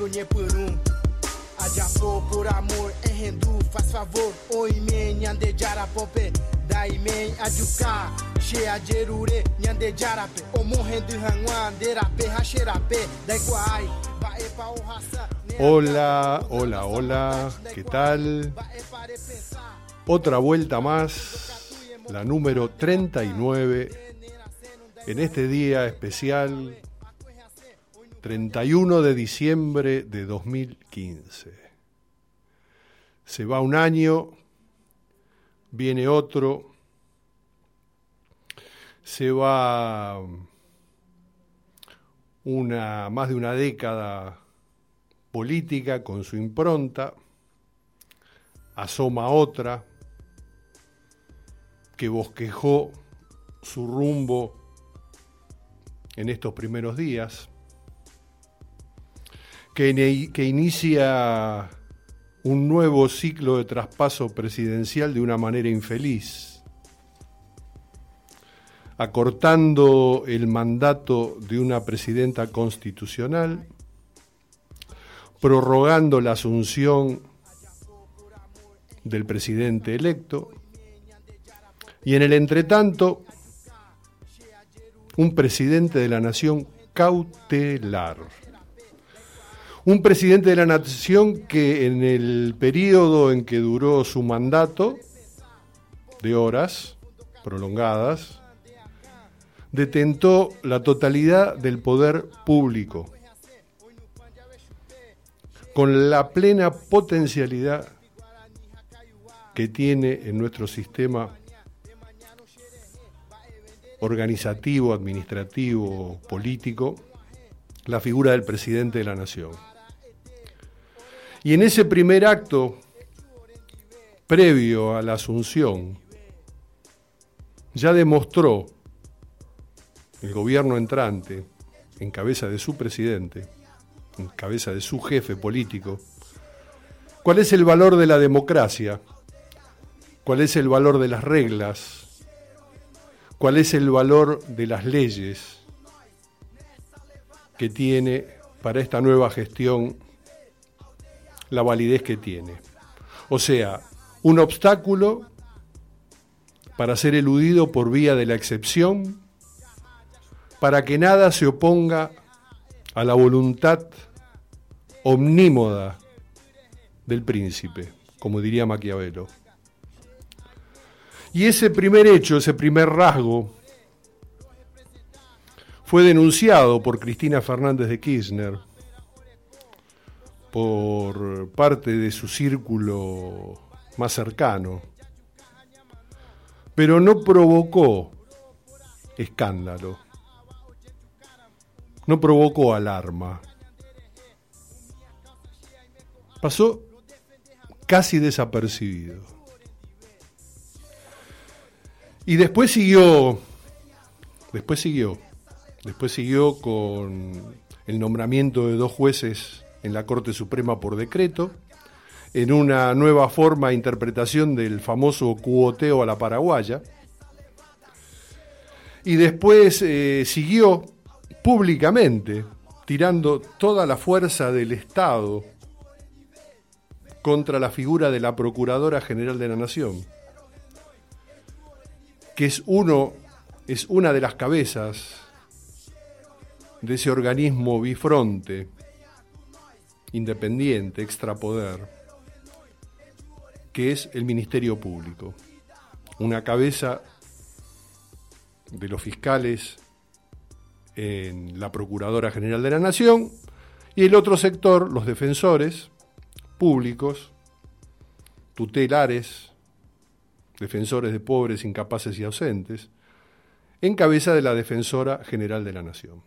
sonhei por Adiapô por amor, enrendu, faz favor. Oi, men, nyande jarapope. Dai, men, adjuka. Shea jerure, nyande jarape. Omo rendu hangwan, derape, hasherape. Dai guai, bae pa o raça. Hola, hola, hola, ¿qué tal? Otra vuelta más, la número 39, en este día especial, 31 de diciembre de 2015. Se va un año, viene otro, se va más de una década política con su impronta, asoma otra que bosquejó su rumbo en estos primeros días, que inicia un nuevo ciclo de traspaso presidencial de una manera infeliz, acortando el mandato de una presidenta constitucional, prorrogando la asunción del presidente electo y en el entretanto un presidente de la nación cautelar. Un presidente de la nación que en el periodo en que duró su mandato, de horas prolongadas, detentó la totalidad del poder público, con la plena potencialidad que tiene en nuestro sistema organizativo, administrativo, político, la figura del presidente de la nación. Y en ese primer acto, previo a la asunción, ya demostró el gobierno entrante, en cabeza de su presidente, en cabeza de su jefe político, cuál es el valor de la democracia, cuál es el valor de las reglas, cuál es el valor de las leyes que tiene para esta nueva gestión la validez que tiene. O sea, un obstáculo para ser eludido por vía de la excepción, para que nada se oponga a la voluntad omnímoda del príncipe, como diría Maquiavelo. Y ese primer hecho, ese primer rasgo, fue denunciado por Cristina Fernández de Kirchner, por parte de su círculo más cercano, pero no provocó escándalo, no provocó alarma. Pasó casi desapercibido. Y después siguió con el nombramiento de 2 jueces en la Corte Suprema por decreto, en una nueva forma de interpretación del famoso cuoteo a la paraguaya. Y después siguió públicamente tirando toda la fuerza del Estado contra la figura de la Procuradora General de la Nación, que es una de las cabezas de ese organismo bifronte, independiente, extrapoder, que es el Ministerio Público. Una cabeza de los fiscales en la Procuradora General de la Nación y el otro sector, los defensores públicos, tutelares, defensores de pobres, incapaces y ausentes, en cabeza de la Defensora General de la Nación.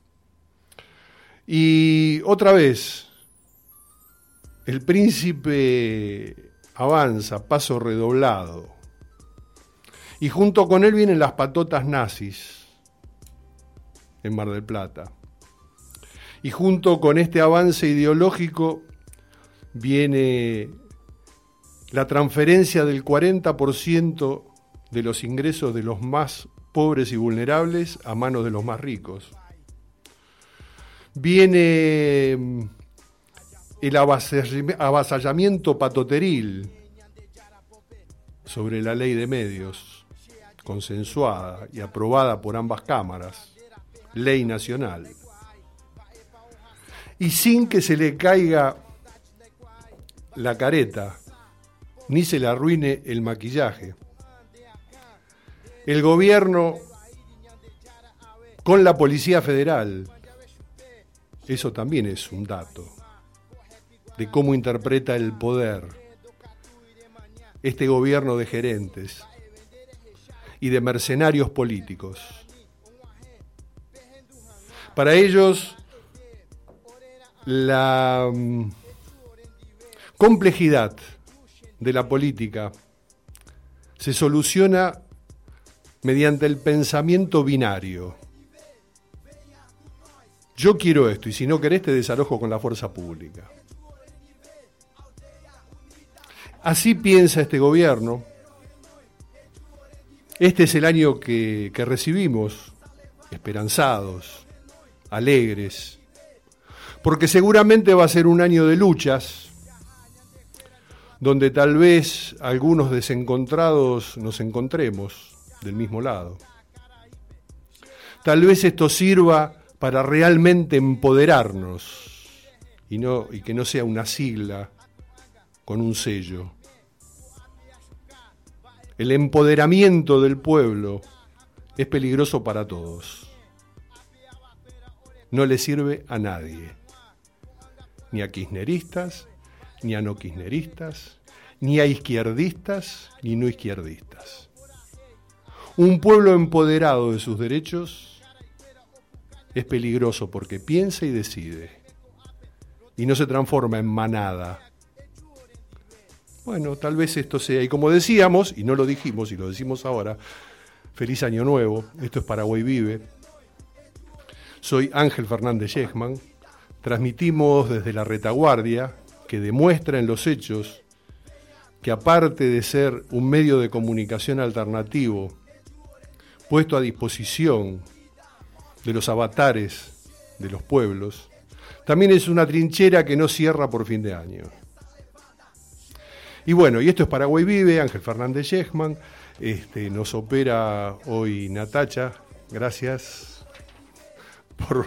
Y otra vez, el príncipe avanza, paso redoblado, y junto con él vienen las patotas nazis en Mar del Plata. Y junto con este avance ideológico viene la transferencia del 40% de los ingresos de los más pobres y vulnerables a manos de los más ricos. Viene el avasallamiento patoteril sobre la ley de medios, consensuada y aprobada por ambas cámaras, ley nacional, y sin que se le caiga la careta, ni se le arruine el maquillaje. El gobierno con la Policía Federal, eso también es un dato de cómo interpreta el poder este gobierno de gerentes y de mercenarios políticos. Para ellos, la complejidad de la política se soluciona mediante el pensamiento binario. Yo quiero esto y si no querés te desalojo con la fuerza pública. Así piensa este gobierno. Este es el año que recibimos, esperanzados, alegres, porque seguramente va a ser un año de luchas, donde tal vez algunos desencontrados nos encontremos del mismo lado. Tal vez esto sirva para realmente empoderarnos y que no sea una sigla con un sello. El empoderamiento del pueblo es peligroso para todos. No le sirve a nadie, ni a kirchneristas, ni a no kirchneristas, ni a izquierdistas, ni no izquierdistas. Un pueblo empoderado de sus derechos es peligroso porque piensa y decide, y no se transforma en manada. Bueno, tal vez esto sea, y como decíamos, y no lo dijimos y lo decimos ahora, feliz año nuevo, esto es Paraguay Vive. Soy Ángel Fernández Yechman, transmitimos desde la retaguardia, que demuestra en los hechos que aparte de ser un medio de comunicación alternativo, puesto a disposición de los avatares de los pueblos, también es una trinchera que no cierra por fin de año. Y bueno, y esto es Paraguay Vive, Ángel Fernández Yechman, nos opera hoy Natacha, gracias por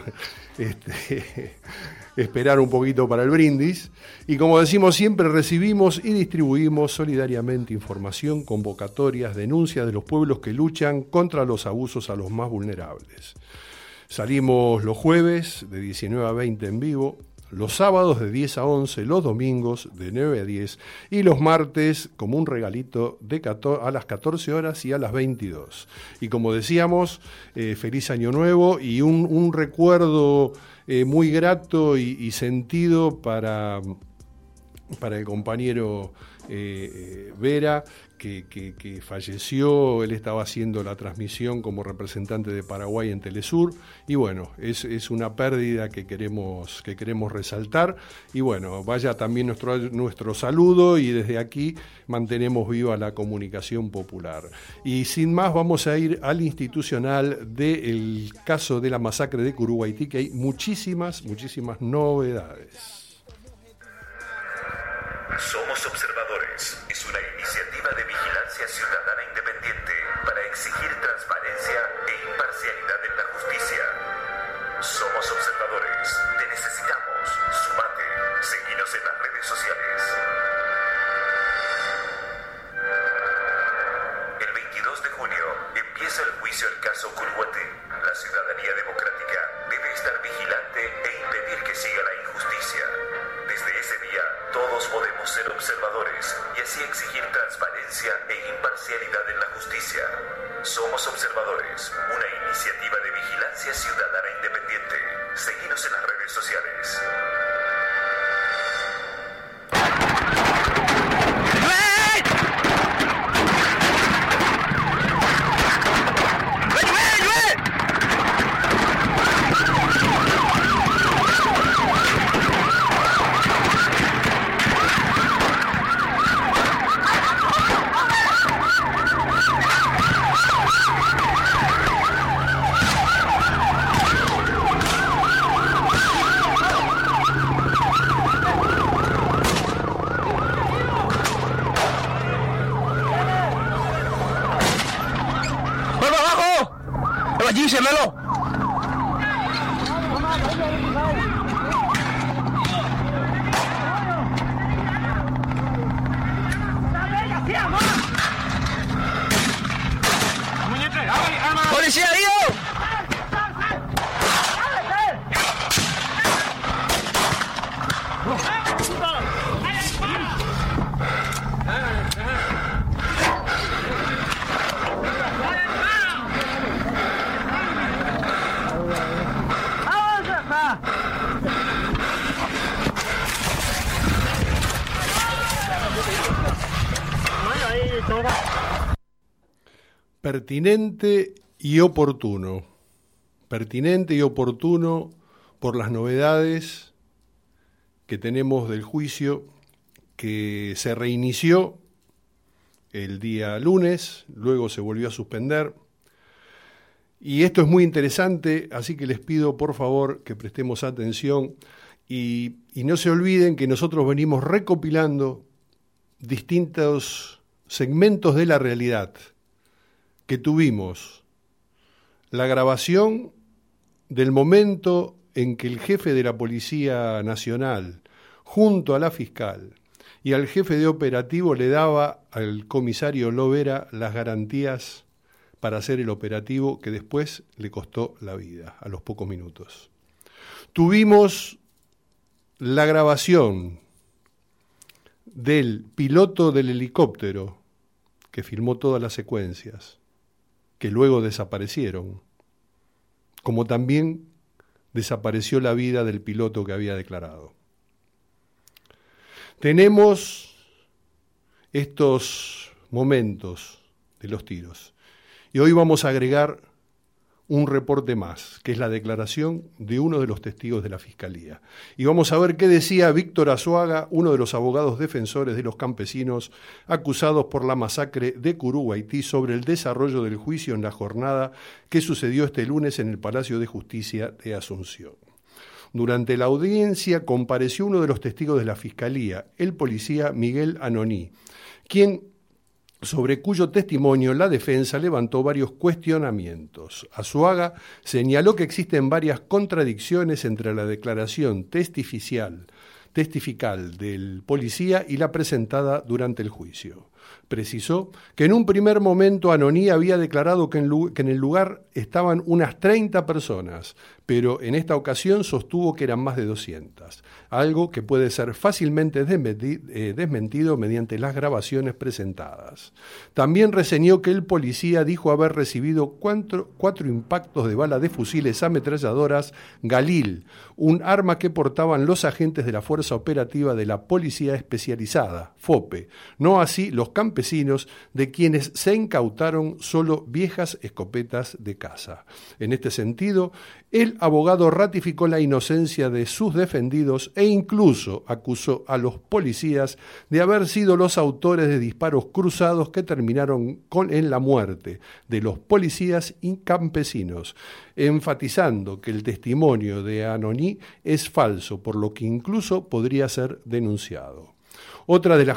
esperar un poquito para el brindis. Y como decimos siempre, recibimos y distribuimos solidariamente información, convocatorias, denuncias de los pueblos que luchan contra los abusos a los más vulnerables. Salimos los jueves de 19 a 20 en vivo, los sábados de 10 a 11, los domingos de 9 a 10 y los martes como un regalito a las 14 horas y a las 22. Y como decíamos, feliz año nuevo y un recuerdo muy grato y sentido para el compañero Vera, que falleció. Él estaba haciendo la transmisión como representante de Paraguay en Telesur, y bueno, es una pérdida que queremos resaltar, y bueno, vaya también nuestro saludo, y desde aquí mantenemos viva la comunicación popular. Y sin más, vamos a ir al institucional del caso de la masacre de Curuguaití, que hay muchísimas novedades. Somos Observadores es una iniciativa de vigilancia ciudadana independiente para exigir transparencia e imparcialidad en la justicia. Somos Observadores, te necesitamos, sumate, seguinos en las redes sociales. El 22 de junio empieza el juicio al caso Curuguaty. La ciudadanía democrática debe estar vigilante e impedir que siga la injusticia. Desde ese día, todos podemos ser observadores y así exigir transparencia e imparcialidad en la justicia. Somos Observadores, una iniciativa de vigilancia ciudadana independiente. Seguinos en las redes sociales. dísemelo. ¡Policía, Río! Pertinente y oportuno. Pertinente y oportuno por las novedades que tenemos del juicio que se reinició el día lunes, luego se volvió a suspender. Y esto es muy interesante, así que les pido por favor que prestemos atención y no se olviden que nosotros venimos recopilando distintos segmentos de la realidad que tuvimos. La grabación del momento en que el jefe de la Policía Nacional, junto a la fiscal y al jefe de operativo, le daba al comisario Lovera las garantías para hacer el operativo que después le costó la vida a los pocos minutos. Tuvimos la grabación del piloto del helicóptero que filmó todas las secuencias, que luego desaparecieron, como también desapareció la vida del piloto que había declarado. Tenemos estos momentos de los tiros y hoy vamos a agregar un reporte más, que es la declaración de uno de los testigos de la Fiscalía. Y vamos a ver qué decía Víctor Azuaga, uno de los abogados defensores de los campesinos acusados por la masacre de Curuguaití, sobre el desarrollo del juicio en la jornada que sucedió este lunes en el Palacio de Justicia de Asunción. Durante la audiencia compareció uno de los testigos de la Fiscalía, el policía Miguel Anoní, sobre cuyo testimonio la defensa levantó varios cuestionamientos. Azuaga señaló que existen varias contradicciones entre la declaración testifical del policía y la presentada durante el juicio. Precisó que en un primer momento Anoní había declarado que en el lugar estaban unas 30 personas, pero en esta ocasión sostuvo que eran más de 200, algo que puede ser fácilmente desmentido mediante las grabaciones presentadas. También reseñó que el policía dijo haber recibido cuatro impactos de bala de fusiles ametralladoras Galil, un arma que portaban los agentes de la Fuerza Operativa de la Policía Especializada, FOPE, no así los campesinos, de quienes se incautaron solo viejas escopetas de caza. En este sentido, el abogado ratificó la inocencia de sus defendidos e incluso acusó a los policías de haber sido los autores de disparos cruzados que terminaron en la muerte de los policías y campesinos, enfatizando que el testimonio de Anoní es falso, por lo que incluso podría ser denunciado. Otro de los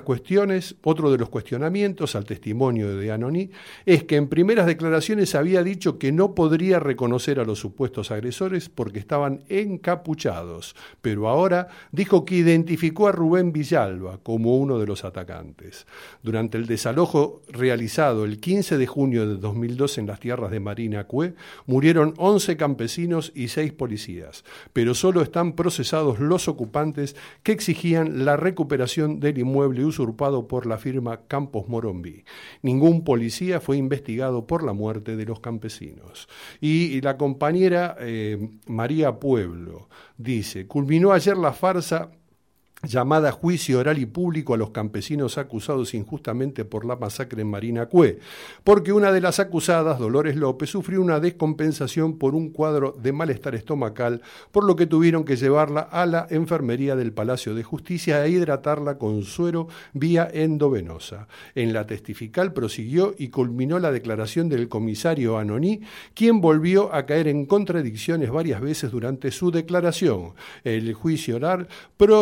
cuestionamientos al testimonio de Anoní es que en primeras declaraciones había dicho que no podría reconocer a los supuestos agresores porque estaban encapuchados, pero ahora dijo que identificó a Rubén Villalba como uno de los atacantes. Durante el desalojo realizado el 15 de junio de 2002 en las tierras de Marina Cue, murieron 11 campesinos y 6 policías, pero solo están procesados los ocupantes que exigían la recuperación del inmueble usurpado por la firma Campos Morombi. Ningún policía fue investigado por la muerte de los campesinos. Y la compañera María Pueblo dice: culminó ayer la farsa llamada juicio oral y público a los campesinos acusados injustamente por la masacre en Marina Cue, porque una de las acusadas, Dolores López, sufrió una descompensación por un cuadro de malestar estomacal, por lo que tuvieron que llevarla a la enfermería del Palacio de Justicia e hidratarla con suero vía endovenosa. En la testifical prosiguió y culminó la declaración del comisario Anoní, quien volvió a caer en contradicciones varias veces durante su declaración. El juicio oral proseguirá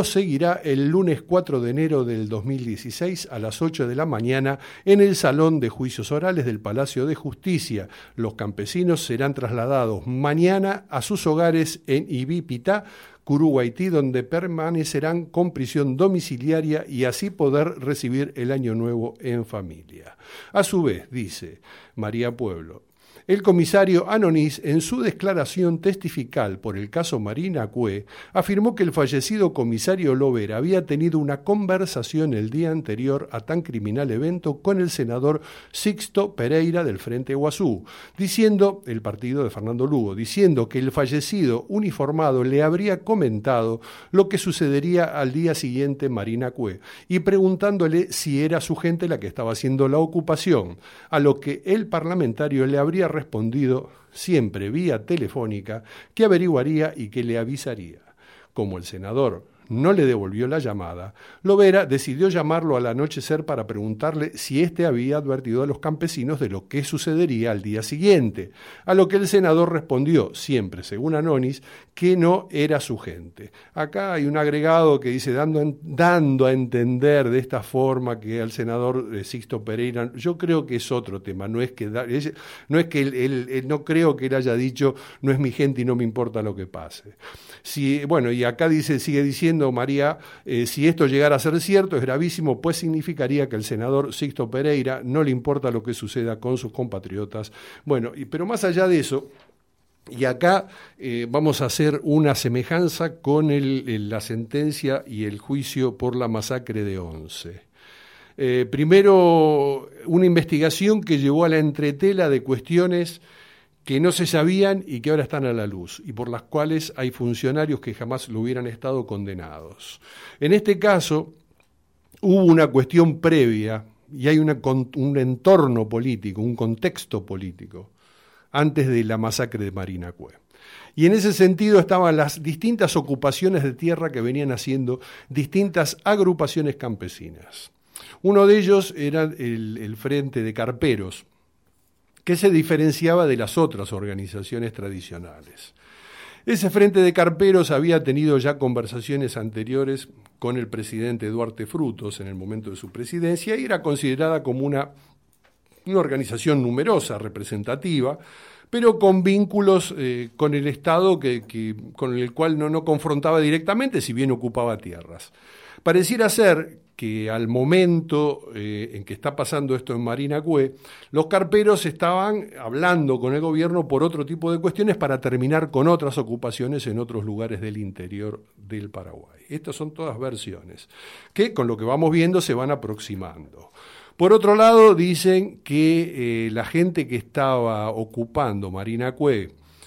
recibirá el lunes 4 de enero del 2016 a las 8 de la mañana en el Salón de Juicios Orales del Palacio de Justicia. Los campesinos serán trasladados mañana a sus hogares en Ibipitá, Curuguaití, donde permanecerán con prisión domiciliaria y así poder recibir el Año Nuevo en familia. A su vez, dice María Pueblo, el comisario Anonís, en su declaración testifical por el caso Marina Cue, afirmó que el fallecido comisario Lovera había tenido una conversación el día anterior a tan criminal evento con el senador Sixto Pereira del Frente Guazú, el partido de Fernando Lugo, diciendo que el fallecido uniformado le habría comentado lo que sucedería al día siguiente en Marina Cue y preguntándole si era su gente la que estaba haciendo la ocupación, a lo que el parlamentario le habría respondido, siempre vía telefónica, que averiguaría y que le avisaría. Como el senador no le devolvió la llamada, Lovera decidió llamarlo al anochecer para preguntarle si éste había advertido a los campesinos de lo que sucedería al día siguiente, a lo que el senador respondió, siempre según Anonís, que no era su gente. Acá hay un agregado que dice, dando a entender de esta forma que al senador Sixto Pereira, yo creo que es otro tema, no creo que él haya dicho, no es mi gente y no me importa lo que pase. Y acá sigue diciendo María, si esto llegara a ser cierto, es gravísimo, pues significaría que al senador Sixto Pereira no le importa lo que suceda con sus compatriotas. Pero más allá de eso, y acá vamos a hacer una semejanza con la sentencia y el juicio por la masacre de Once. Primero, una investigación que llevó a la entretela de cuestiones que no se sabían y que ahora están a la luz, y por las cuales hay funcionarios que jamás lo hubieran estado condenados. En este caso, hubo una cuestión previa, y hay un entorno político, un contexto político, antes de la masacre de Marina Cue. Y en ese sentido estaban las distintas ocupaciones de tierra que venían haciendo distintas agrupaciones campesinas. Uno de ellos era el Frente de Carperos, que se diferenciaba de las otras organizaciones tradicionales. Ese Frente de Carperos había tenido ya conversaciones anteriores con el presidente Duarte Frutos en el momento de su presidencia y era considerada como una organización numerosa, representativa, pero con vínculos con el Estado con el cual no confrontaba directamente, si bien ocupaba tierras. Pareciera ser que al momento en que está pasando esto en Marina Cue, los carperos estaban hablando con el gobierno por otro tipo de cuestiones para terminar con otras ocupaciones en otros lugares del interior del Paraguay. Estas son todas versiones que con lo que vamos viendo se van aproximando. Por otro lado, dicen que la gente que estaba ocupando Marina Cue,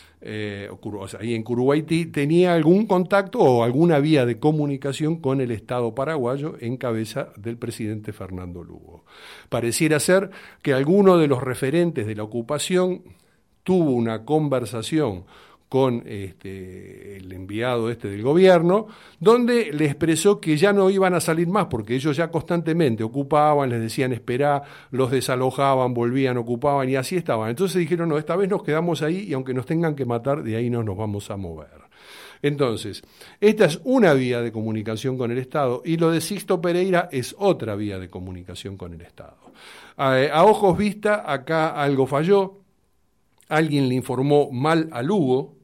ahí en Curuguaití, tenía algún contacto o alguna vía de comunicación con el Estado paraguayo en cabeza del presidente Fernando Lugo. Pareciera ser que alguno de los referentes de la ocupación tuvo una conversación con el enviado del gobierno, donde le expresó que ya no iban a salir más, porque ellos ya constantemente ocupaban, les decían esperá, los desalojaban, volvían, ocupaban y así estaban. Entonces dijeron, no, esta vez nos quedamos ahí y aunque nos tengan que matar, de ahí no nos vamos a mover. Entonces, esta es una vía de comunicación con el Estado y lo de Sixto Pereira es otra vía de comunicación con el Estado. A ojos vista, acá algo falló, alguien le informó mal a Lugo,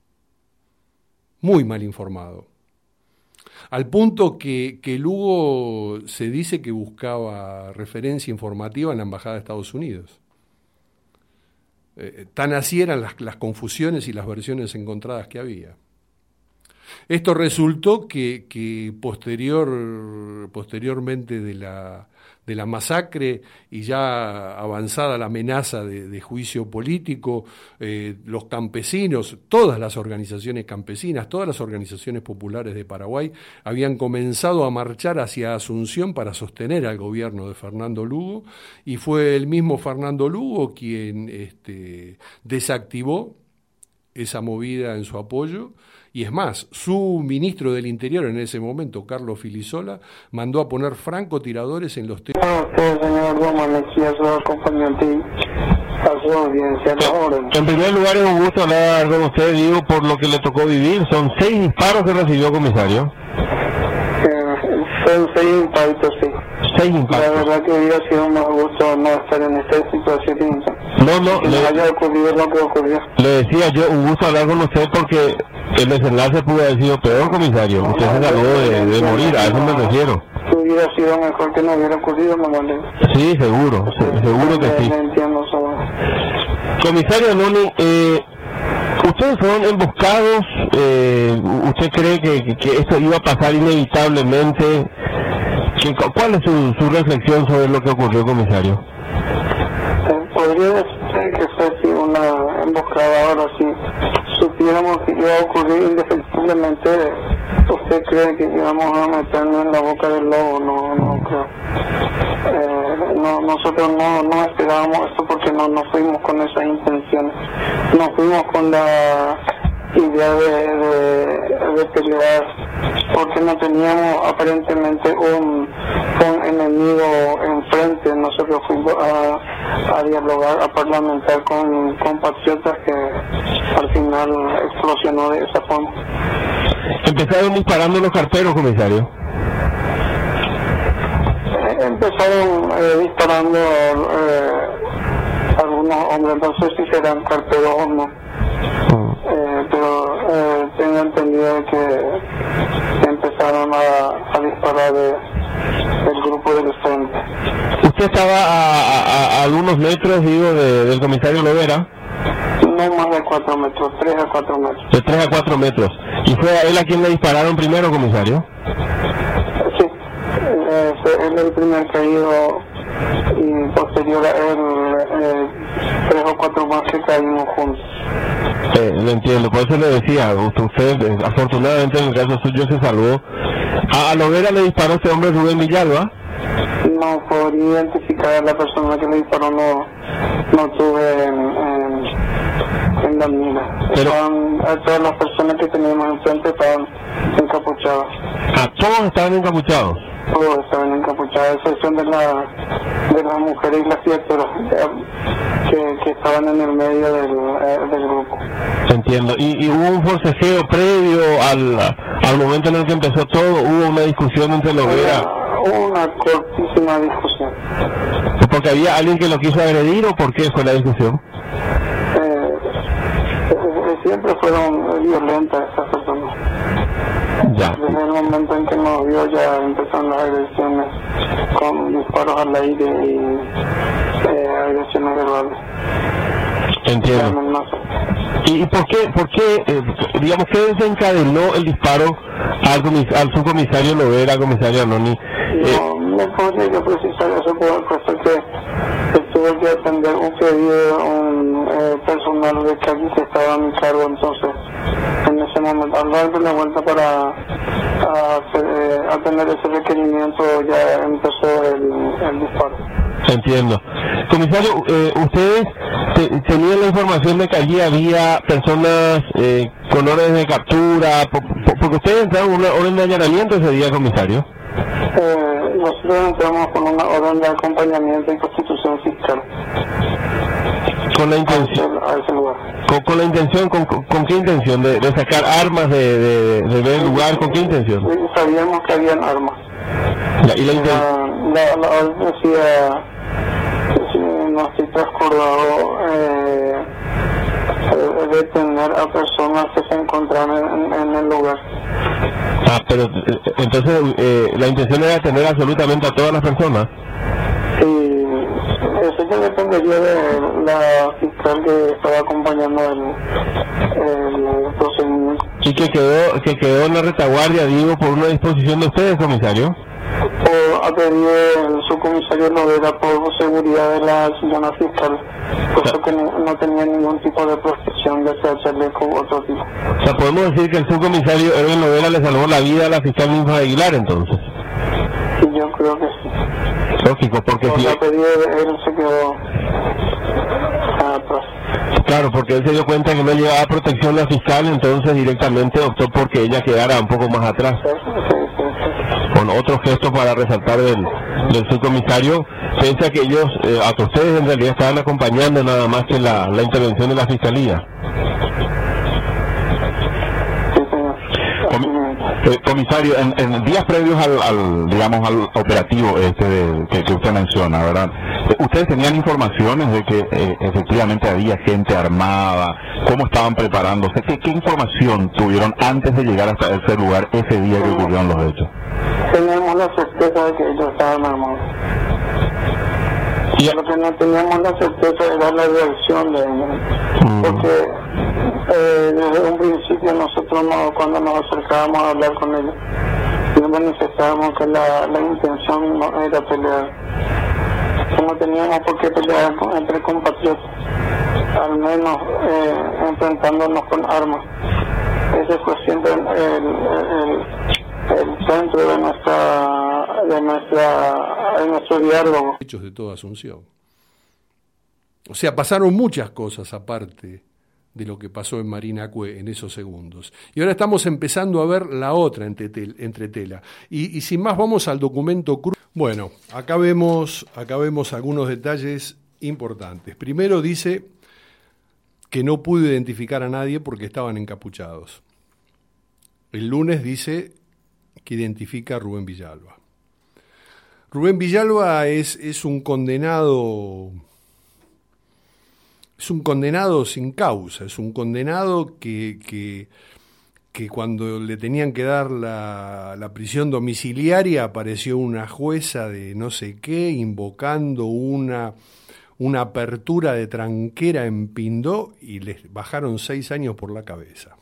muy mal informado, al punto que Lugo se dice que buscaba referencia informativa en la Embajada de Estados Unidos. Tan así eran las confusiones y las versiones encontradas que había. Esto resultó que posteriormente de la masacre y ya avanzada la amenaza de juicio político, los campesinos, todas las organizaciones campesinas, todas las organizaciones populares de Paraguay habían comenzado a marchar hacia Asunción para sostener al gobierno de Fernando Lugo y fue el mismo Fernando Lugo quien desactivó esa movida en su apoyo. Y es más, su ministro del Interior en ese momento, Carlos Filisola, mandó a poner francotiradores en los señor Roman, a su acompañante, a su audiencia. En primer lugar, es un gusto hablar con usted, digo, por lo que le tocó vivir. Son 6 disparos que recibió, comisario. Fueron 6 impactos, sí. 6 impactos. La verdad que hubiera sido un gusto no estar en esta situación. No, que no haya ocurrido lo que ocurrió. Le decía yo, un gusto hablar con usted porque el desenlace pudo haber sido peor, comisario. Usted se salvó de morir, a eso me refiero. Hubiera sido mejor que no hubiera ocurrido, mamá. Sí, seguro que sí. Entiendo, Comisario Noni, ustedes fueron emboscados, ¿usted cree que esto iba a pasar inevitablemente? ¿Cuál es su reflexión sobre lo que ocurrió, comisario? Podría decir que fue así una emboscada. Ahora, si supiéramos que iba a ocurrir indefectiblemente, ¿usted cree que íbamos a meternos en la boca del lobo? No creo. Nosotros no esperábamos esto porque no fuimos con esas intenciones. No fuimos con la idea de pelear, porque no teníamos aparentemente un enemigo enfrente. Nosotros fuimos a dialogar, a parlamentar con compatriotas que al final explosionó de esa forma. ¿Empezaron disparando los carteros, comisario? Empezaron disparando algunos hombres, no sé si serán carteros o no. Pero tengo entendido que empezaron a disparar del grupo del frente. ¿Usted estaba a algunos metros, digo, del comisario Lovera? No más de 4 metros, 3 a 4 metros. De 3 a 4 metros. ¿Y fue a él a quien le dispararon primero, comisario? Sí, fue él el primer caído y posterior a él 3 o 4 más que caímos juntos. Lo entiendo, por eso le decía, usted afortunadamente en el caso suyo se salvó. ¿A Lovera le disparó este hombre Rubén Villalba? No podría identificar a la persona que le disparó, no tuve en la mira. Pero a todas las personas que teníamos enfrente estaban encapuchadas. ¿A todos estaban encapuchados? Todos estaban encapuchados, a excepción de las mujeres y las criaturas que estaban en el medio del grupo. Entiendo. ¿Y hubo un forcejeo previo al momento en el que empezó todo? ¿Hubo una discusión entre Lovera? Hubo una cortísima discusión. ¿Porque había alguien que lo quiso agredir o por qué fue la discusión? Siempre fueron violentas estas personas. Ya. Desde el momento en que nos vio ya empezaron las agresiones con disparos al aire y agresiones verbales. Entiendo. ¿Y por qué digamos, qué desencadenó el disparo al subcomisario Lovera, comisario Noni? No podría yo precisar eso, puesto que tuve que atender un pedido personal de calle que estaba a mi cargo. Entonces en ese momento, al darle la vuelta para atender ese requerimiento, ya empezó el disparo. Entiendo. Comisario, ¿ustedes tenían la información de que allí había personas con órdenes de captura? Porque ustedes entraron una orden de allanamiento ese día, comisario. Nosotros entramos con una orden de acompañamiento y constitución fiscal. Con la intención a ese lugar. Con la intención, ¿con qué intención? ¿De sacar armas de ver el lugar? ¿Con qué intención? Sabíamos que habían armas. ¿Y la intención? La orden decía, si no estoy transcordado, detener a personas que se encontraban en el lugar. Pero entonces la intención era detener absolutamente a todas las personas. Sí, eso ya dependería de la fiscal que estaba acompañando el procedimiento. ¿Y que quedó en la retaguardia, digo, por una disposición de ustedes, comisario? A pedir el subcomisario Lovera por seguridad de la señora fiscal, puesto que no tenía ningún tipo de protección, de sea chaleco u otro tipo. O sea, podemos decir que el subcomisario Erwin Lovera le salvó la vida a la fiscal Ninfa Aguilar, entonces. Sí, yo creo que sí. Lógico, porque por si la pedida de él se quedó atrás. Claro, porque él se dio cuenta que no llevaba protección la fiscal, entonces directamente optó porque ella quedara un poco más atrás. Sí. Con otro gesto para resaltar del subcomisario, piensa que ellos, a que ustedes en realidad estaban acompañando nada más que la intervención de la fiscalía. Sí, señor. Comisario, en días previos al operativo que usted menciona, ¿verdad? ¿Ustedes tenían informaciones de que efectivamente había gente armada? ¿Cómo estaban preparándose? ¿Qué información tuvieron antes de llegar hasta ese lugar ese día que ocurrieron los hechos? Teníamos la certeza de que ellos estaban armados. Lo que no teníamos la certeza era la reacción de ellos. Porque desde un principio nosotros cuando nos acercábamos a hablar con ellos, siempre manifestábamos que la intención no era pelear. No teníamos por qué pelear entre compatriotas, al menos enfrentándonos con armas. Ese fue siempre el centro de nuestro diálogo. Hechos de toda Asunción. O sea, pasaron muchas cosas aparte de lo que pasó en Marinacue en esos segundos. Y ahora estamos empezando a ver la otra entretela. Y sin más vamos al documento crudo. Bueno, acá vemos algunos detalles importantes. Primero dice que no pudo identificar a nadie porque estaban encapuchados. El lunes dice que identifica a Rubén Villalba. Rubén Villalba es un condenado. Es un condenado sin causa, es un condenado que cuando le tenían que dar la prisión domiciliaria apareció una jueza de no sé qué invocando una apertura de tranquera en Pindó y les bajaron 6 años por la cabeza.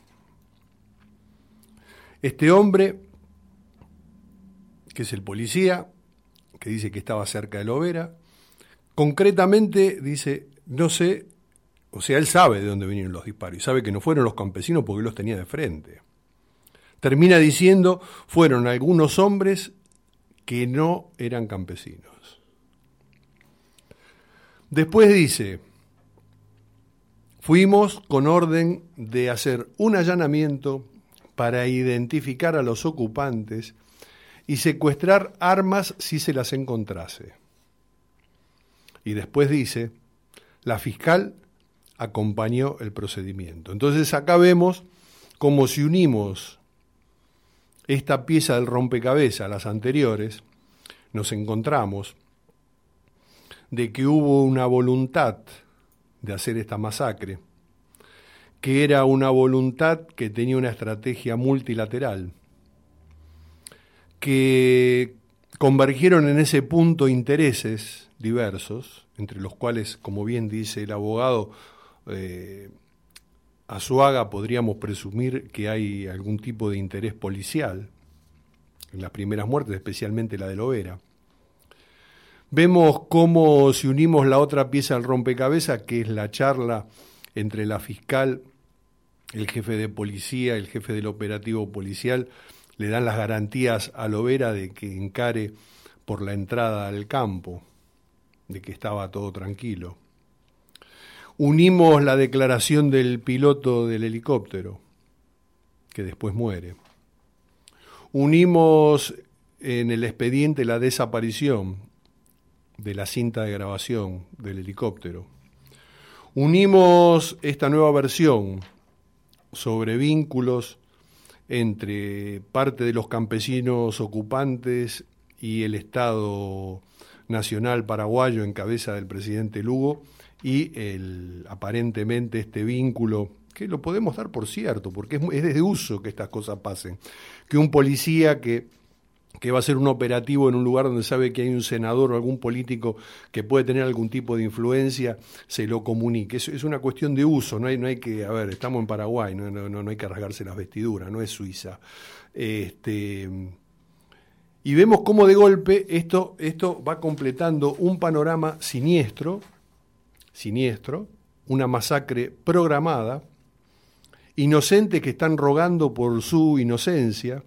Este hombre, que es el policía, que dice que estaba cerca de Lovera, concretamente dice, no sé. O sea, él sabe de dónde vinieron los disparos y sabe que no fueron los campesinos porque los tenía de frente. Termina diciendo, fueron algunos hombres que no eran campesinos. Después dice, fuimos con orden de hacer un allanamiento para identificar a los ocupantes y secuestrar armas si se las encontrase. Y después dice, la fiscal acompañó el procedimiento. Entonces acá vemos como si unimos esta pieza del rompecabezas a las anteriores, nos encontramos de que hubo una voluntad de hacer esta masacre, que era una voluntad que tenía una estrategia multilateral, que convergieron en ese punto intereses diversos, entre los cuales, como bien dice el abogado, Azuaga, podríamos presumir que hay algún tipo de interés policial en las primeras muertes, especialmente la de Lovera. Vemos cómo si unimos la otra pieza al rompecabezas, que es la charla entre la fiscal, el jefe de policía, el jefe del operativo policial, le dan las garantías a Lovera de que encare por la entrada al campo, de que estaba todo tranquilo. Unimos la declaración del piloto del helicóptero, que después muere. Unimos en el expediente la desaparición de la cinta de grabación del helicóptero. Unimos esta nueva versión sobre vínculos entre parte de los campesinos ocupantes y el Estado Nacional Paraguayo en cabeza del presidente Lugo, y aparentemente este vínculo, que lo podemos dar por cierto, porque es de uso que estas cosas pasen, que un policía que va a hacer un operativo en un lugar donde sabe que hay un senador o algún político que puede tener algún tipo de influencia, se lo comunique. Es una cuestión de uso, no hay que, a ver, estamos en Paraguay, no hay que rasgarse las vestiduras, no es Suiza. Y vemos cómo de golpe esto va completando un panorama siniestro, una masacre programada, inocentes que están rogando por su inocencia,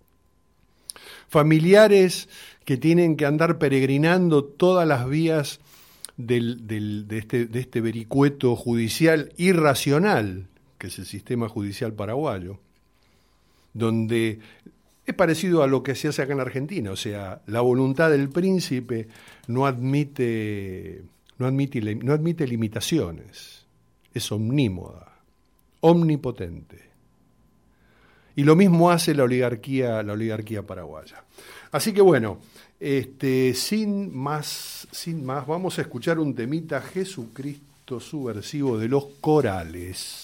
familiares que tienen que andar peregrinando todas las vías de este vericueto judicial irracional, que es el sistema judicial paraguayo, donde es parecido a lo que se hace acá en Argentina, o sea, la voluntad del príncipe no admite limitaciones, es omnímoda, omnipotente. Y lo mismo hace la oligarquía paraguaya. Así que bueno, sin más, vamos a escuchar un temita, Jesucristo subversivo, de Los Corales.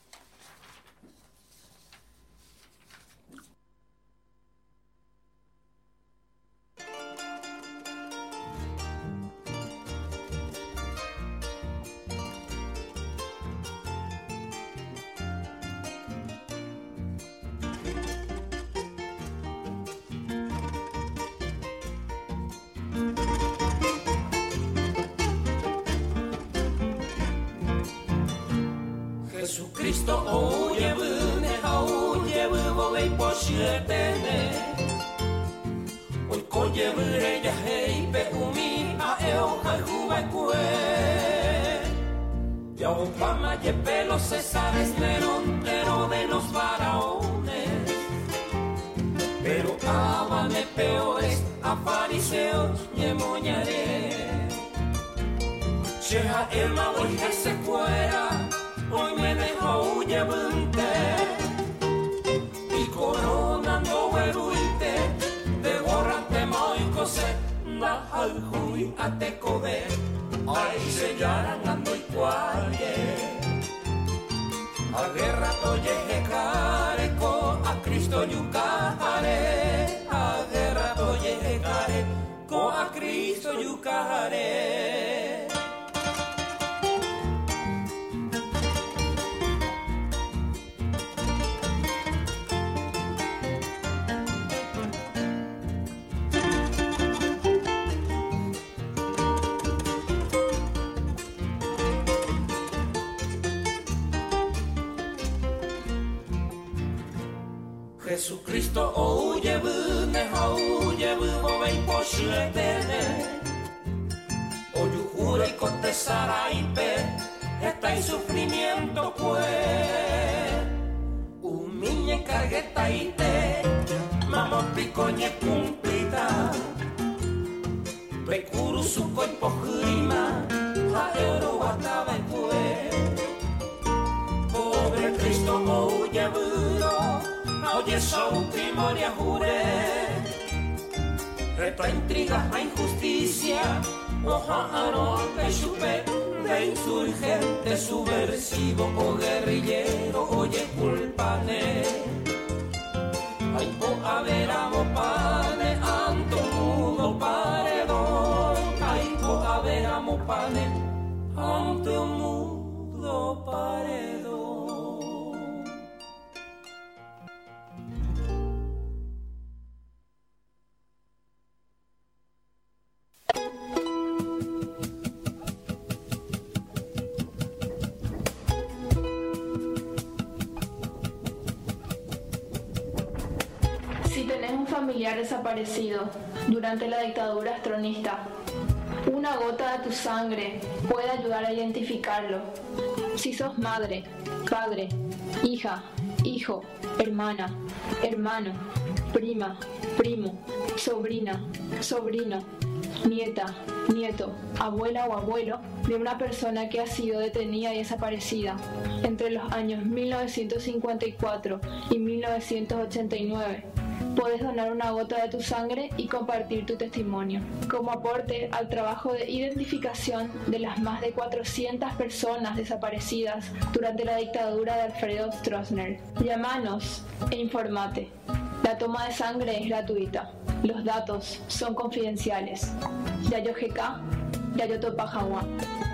Jesucristo oyevu nehaoyevu volei poshietene oikoyevu reya heipe umi aeo haihuai kue Yaopama yepe los cesares merontero de los faraones pero abane peores a fariseos yemoñaré Sheha elma hoy que se fuera Hoy me dejó huyevante y coronando hueruite de borrante moicose na alhui atecode ay se yarangando y cuaye a guerra toye careco a Cristo yucare a guerra toye careco a Cristo yucare Jesucristo oyevu nehaoyevu volei poshietene oyujure y contesaraipe está en sufrimiento pues umiñe carguetaite mamo picoñe cumplita pecuru suco y pojima a euro guataba y pues pobre Cristo oyevu Oye, son primoria jure, reto a intriga, a injusticia, oja aro, pechupe, de insurgente, subversivo o guerrillero, oye, culpane. Ay, po averamo pane, anto mudo paredón, ay, po averamo pane, anto mudo paredón. Si tenés un familiar desaparecido durante la dictadura astronista, una gota de tu sangre puede ayudar a identificarlo. Si sos madre, padre, hija, hijo, hermana, hermano, prima, primo, sobrina, sobrino, nieta, nieto, abuela o abuelo de una persona que ha sido detenida y desaparecida entre los años 1954 y 1989, puedes donar una gota de tu sangre y compartir tu testimonio como aporte al trabajo de identificación de las más de 400 personas desaparecidas durante la dictadura de Alfredo Stroessner. Llámanos e informate. La toma de sangre es gratuita. Los datos son confidenciales. Yayo GK, Yayo Topa Jaguá.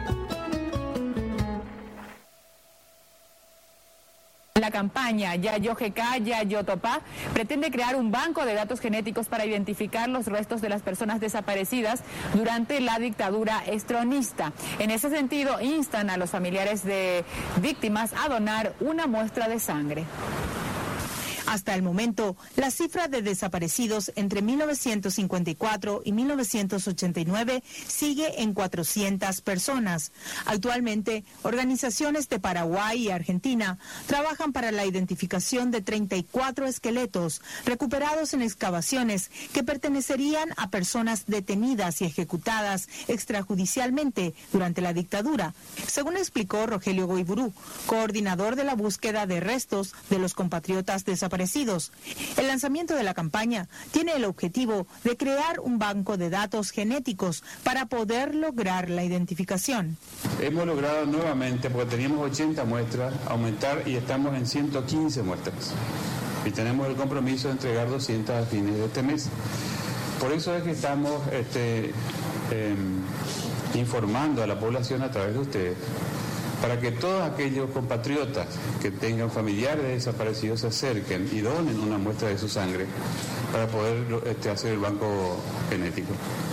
La campaña Yayo GK, Yayo Topa pretende crear un banco de datos genéticos para identificar los restos de las personas desaparecidas durante la dictadura estronista. En ese sentido, instan a los familiares de víctimas a donar una muestra de sangre. Hasta el momento, la cifra de desaparecidos entre 1954 y 1989 sigue en 400 personas. Actualmente, organizaciones de Paraguay y Argentina trabajan para la identificación de 34 esqueletos recuperados en excavaciones que pertenecerían a personas detenidas y ejecutadas extrajudicialmente durante la dictadura, según explicó Rogelio Goiburú, coordinador de la búsqueda de restos de los compatriotas desaparecidos desaparecidos. El lanzamiento de la campaña tiene el objetivo de crear un banco de datos genéticos para poder lograr la identificación. Hemos logrado nuevamente, porque teníamos 80 muestras, aumentar y estamos en 115 muestras. Y tenemos el compromiso de entregar 200 a fines de este mes. Por eso es que estamos informando a la población a través de ustedes, para que todos aquellos compatriotas que tengan familiares desaparecidos se acerquen y donen una muestra de su sangre para poder hacer el banco genético.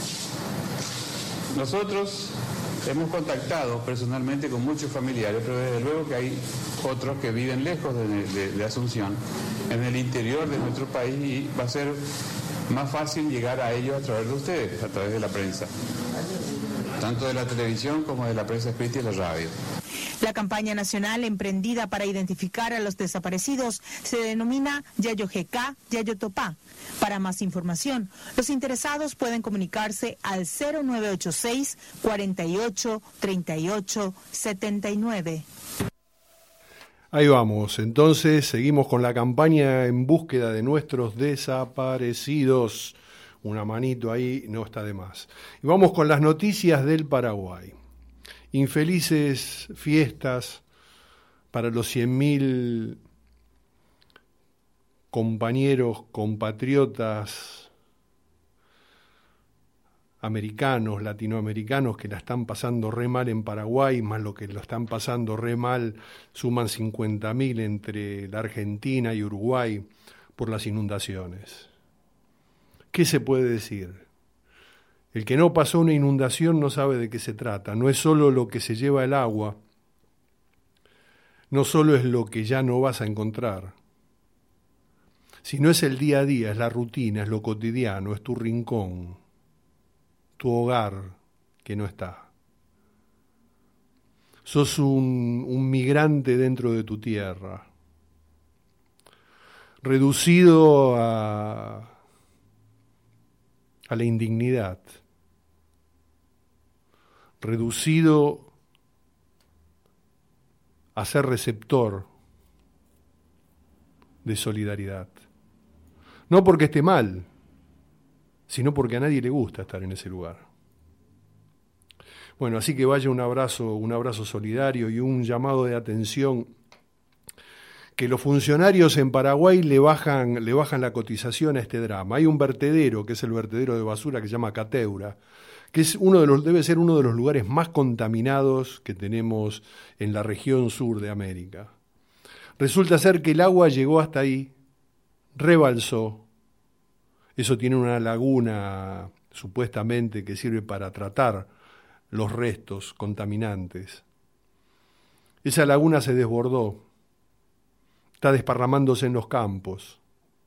Nosotros hemos contactado personalmente con muchos familiares, pero desde luego que hay otros que viven lejos de Asunción, en el interior de nuestro país, y va a ser más fácil llegar a ellos a través de ustedes, a través de la prensa, tanto de la televisión como de la prensa escrita y la radio. La campaña nacional emprendida para identificar a los desaparecidos se denomina Yayo GK, Yayo Topá. Para más información, los interesados pueden comunicarse al 0986 48 38 79. Ahí vamos, entonces seguimos con la campaña en búsqueda de nuestros desaparecidos. Una manito ahí no está de más. Y vamos con las noticias del Paraguay. Infelices fiestas para los 100.000 compañeros, compatriotas americanos, latinoamericanos que la están pasando re mal en Paraguay, más lo que lo están pasando re mal, suman 50.000 entre la Argentina y Uruguay por las inundaciones. ¿Qué se puede decir? El que no pasó una inundación no sabe de qué se trata. No es solo lo que se lleva el agua, no solo es lo que ya no vas a encontrar, sino es el día a día, es la rutina, es lo cotidiano, es tu rincón, tu hogar que no está. Sos un migrante dentro de tu tierra, reducido a la indignidad, reducido a ser receptor de solidaridad. No porque esté mal, sino porque a nadie le gusta estar en ese lugar. Bueno, así que vaya un abrazo solidario y un llamado de atención, que los funcionarios en Paraguay le bajan la cotización a este drama. Hay un vertedero, que es el vertedero de basura, que se llama Cateura, que es debe ser uno de los lugares más contaminados que tenemos en la región sur de América. Resulta ser que el agua llegó hasta ahí, rebalsó. Eso tiene una laguna supuestamente que sirve para tratar los restos contaminantes. Esa laguna se desbordó, está desparramándose en los campos,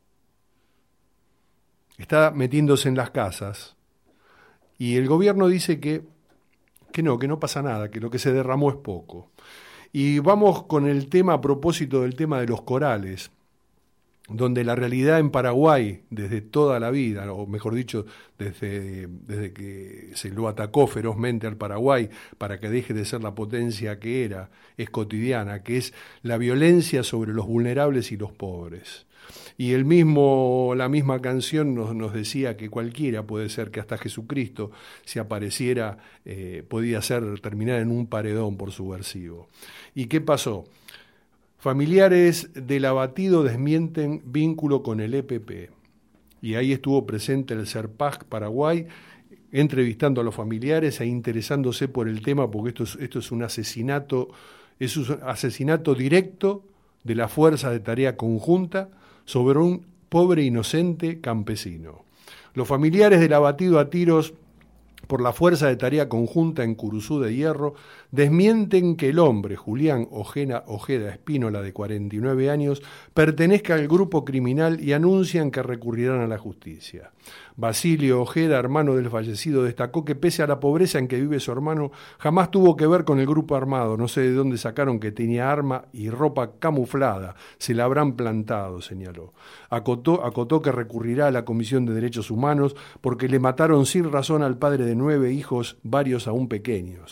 está metiéndose en las casas, y el gobierno dice que no pasa nada, que lo que se derramó es poco. Y vamos con el tema, a propósito del tema de los corales, donde la realidad en Paraguay, desde toda la vida, o mejor dicho, desde que se lo atacó ferozmente al Paraguay para que deje de ser la potencia que era, es cotidiana, que es la violencia sobre los vulnerables y los pobres. Y la misma canción nos decía que cualquiera, puede ser que hasta Jesucristo, si apareciera, podía terminar en un paredón por subversivo. ¿Y qué pasó? Familiares del abatido desmienten vínculo con el EPP. Y ahí estuvo presente el CERPAC Paraguay, entrevistando a los familiares e interesándose por el tema, porque esto es un asesinato directo de la Fuerza de Tarea Conjunta sobre un pobre inocente campesino. Los familiares del abatido a tiros por la Fuerza de Tarea Conjunta en Curuzú de Hierro desmienten que el hombre, Julián Ojeda Espínola, de 49 años, pertenezca al grupo criminal y anuncian que recurrirán a la justicia. Basilio Ojeda, hermano del fallecido, destacó que pese a la pobreza en que vive su hermano, jamás tuvo que ver con el grupo armado. No sé de dónde sacaron que tenía arma y ropa camuflada. Se la habrán plantado, señaló. Acotó que recurrirá a la Comisión de Derechos Humanos porque le mataron sin razón al padre de 9 hijos, varios aún pequeños.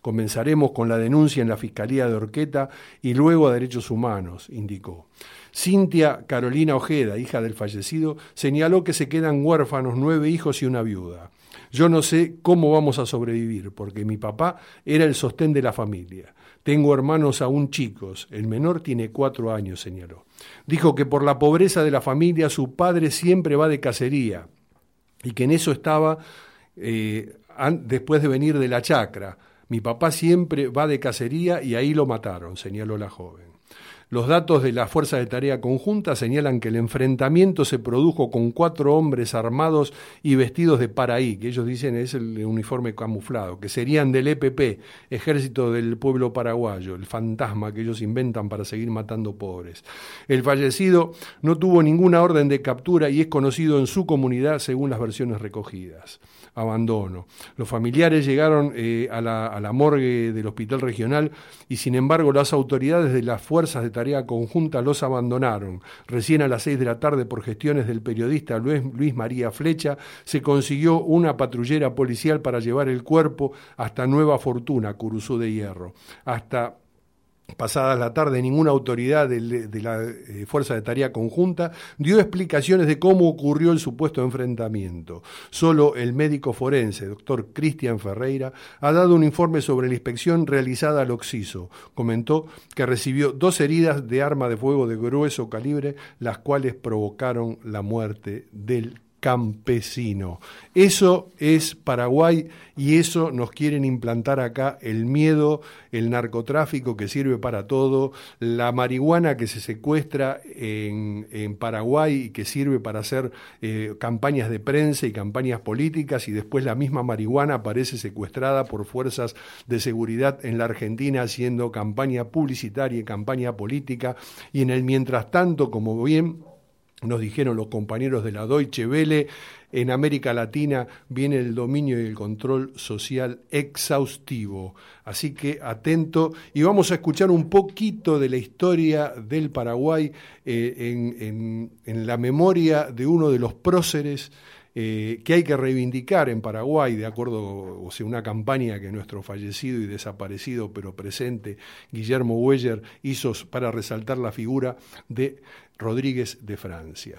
Comenzaremos con la denuncia en la Fiscalía de Horqueta y luego a Derechos Humanos, indicó. Cintia Carolina Ojeda, hija del fallecido, señaló que se quedan huérfanos 9 hijos y una viuda. Yo no sé cómo vamos a sobrevivir, porque mi papá era el sostén de la familia. Tengo hermanos aún chicos, el menor tiene 4 años, señaló. Dijo que por la pobreza de la familia su padre siempre va de cacería y que en eso estaba después de venir de la chacra. Mi papá siempre va de cacería y ahí lo mataron, señaló la joven. Los datos de la Fuerza de Tarea Conjunta señalan que el enfrentamiento se produjo con 4 hombres armados y vestidos de paraí, que ellos dicen es el uniforme camuflado, que serían del EPP, Ejército del Pueblo Paraguayo, el fantasma que ellos inventan para seguir matando pobres. El fallecido no tuvo ninguna orden de captura y es conocido en su comunidad según las versiones recogidas. Abandono. Los familiares llegaron a la morgue del hospital regional y sin embargo las autoridades de las Fuerzas de Tarea Conjunta los abandonaron. Recién a las 6 de la tarde, por gestiones del periodista Luis María Flecha, se consiguió una patrullera policial para llevar el cuerpo hasta Nueva Fortuna, Curuzú de Hierro. Hasta pasada la tarde, ninguna autoridad de la Fuerza de Tarea Conjunta dio explicaciones de cómo ocurrió el supuesto enfrentamiento. Solo el médico forense, doctor Cristian Ferreira, ha dado un informe sobre la inspección realizada al occiso. Comentó que recibió 2 heridas de arma de fuego de grueso calibre, las cuales provocaron la muerte del campesino. Eso es Paraguay y eso nos quieren implantar acá, el miedo, el narcotráfico que sirve para todo, la marihuana que se secuestra en Paraguay y que sirve para hacer campañas de prensa y campañas políticas, y después la misma marihuana aparece secuestrada por fuerzas de seguridad en la Argentina haciendo campaña publicitaria y campaña política, y en el mientras tanto, como bien nos dijeron los compañeros de la Deutsche Welle, en América Latina viene el dominio y el control social exhaustivo. Así que atento, y vamos a escuchar un poquito de la historia del Paraguay en la memoria de uno de los próceres que hay que reivindicar en Paraguay, de acuerdo, o sea, una campaña que nuestro fallecido y desaparecido, pero presente, Guillermo Weyer, hizo para resaltar la figura de Rodríguez de Francia.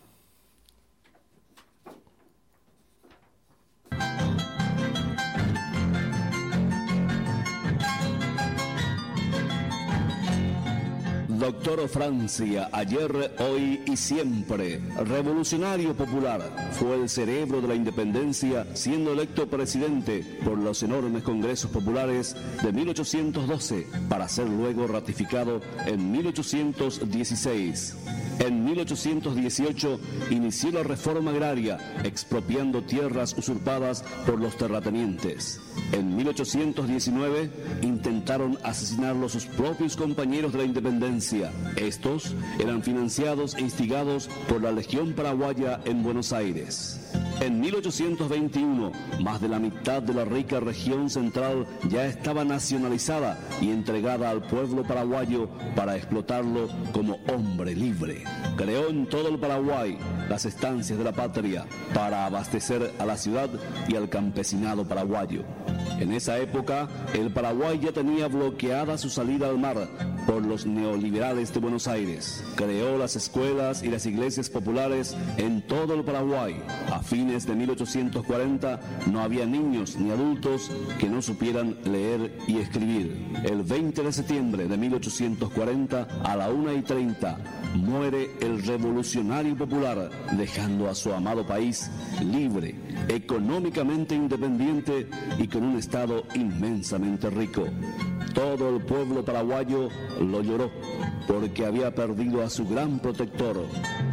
Doctor Francia, ayer, hoy y siempre, revolucionario popular, fue el cerebro de la independencia, siendo electo presidente por los enormes congresos populares de 1812, para ser luego ratificado en 1816. En 1818 inició la reforma agraria, expropiando tierras usurpadas por los terratenientes. En 1819 intentaron asesinarlo sus propios compañeros de la independencia. Estos eran financiados e instigados por la Legión Paraguaya en Buenos Aires. En 1821, más de la mitad de la rica región central ya estaba nacionalizada y entregada al pueblo paraguayo para explotarlo como hombre libre. Creó en todo el Paraguay las estancias de la patria para abastecer a la ciudad y al campesinado paraguayo. En esa época, el Paraguay ya tenía bloqueada su salida al mar por los neoliberales de Buenos Aires. Creó las escuelas y las iglesias populares en todo el Paraguay. A fines de 1840 no había niños ni adultos que no supieran leer y escribir. El 20 de septiembre de 1840, a la 1:30, muere el revolucionario popular, dejando a su amado país libre, económicamente independiente y con un estado inmensamente rico. Todo el pueblo paraguayo lo lloró porque había perdido a su gran protector.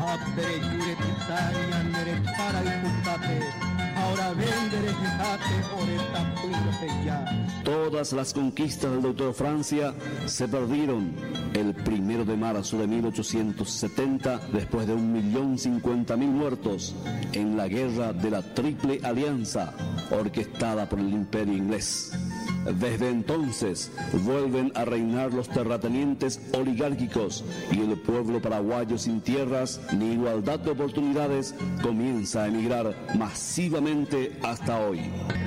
Todas las conquistas del doctor Francia se perdieron el 1 de marzo de 1870, después de 1.050.000 muertos en la guerra de la Triple Alianza, orquestada por el Imperio Inglés. Desde entonces vuelven a reinar los terratenientes oligárquicos y el pueblo paraguayo sin tierras ni igualdad de oportunidades comienza a emigrar masivamente hasta hoy.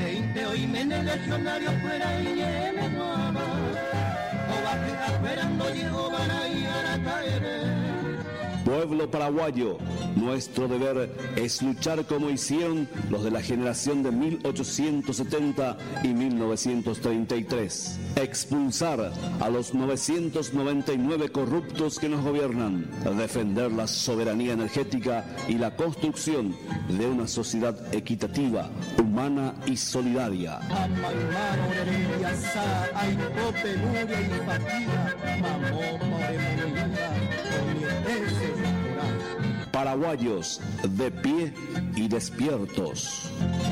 Pueblo paraguayo, nuestro deber es luchar como hicieron los de la generación de 1870 y 1933. Expulsar a los 999 corruptos que nos gobiernan. Defender la soberanía energética y la construcción de una sociedad equitativa, humana y solidaria. Paraguayos de pie y despiertos.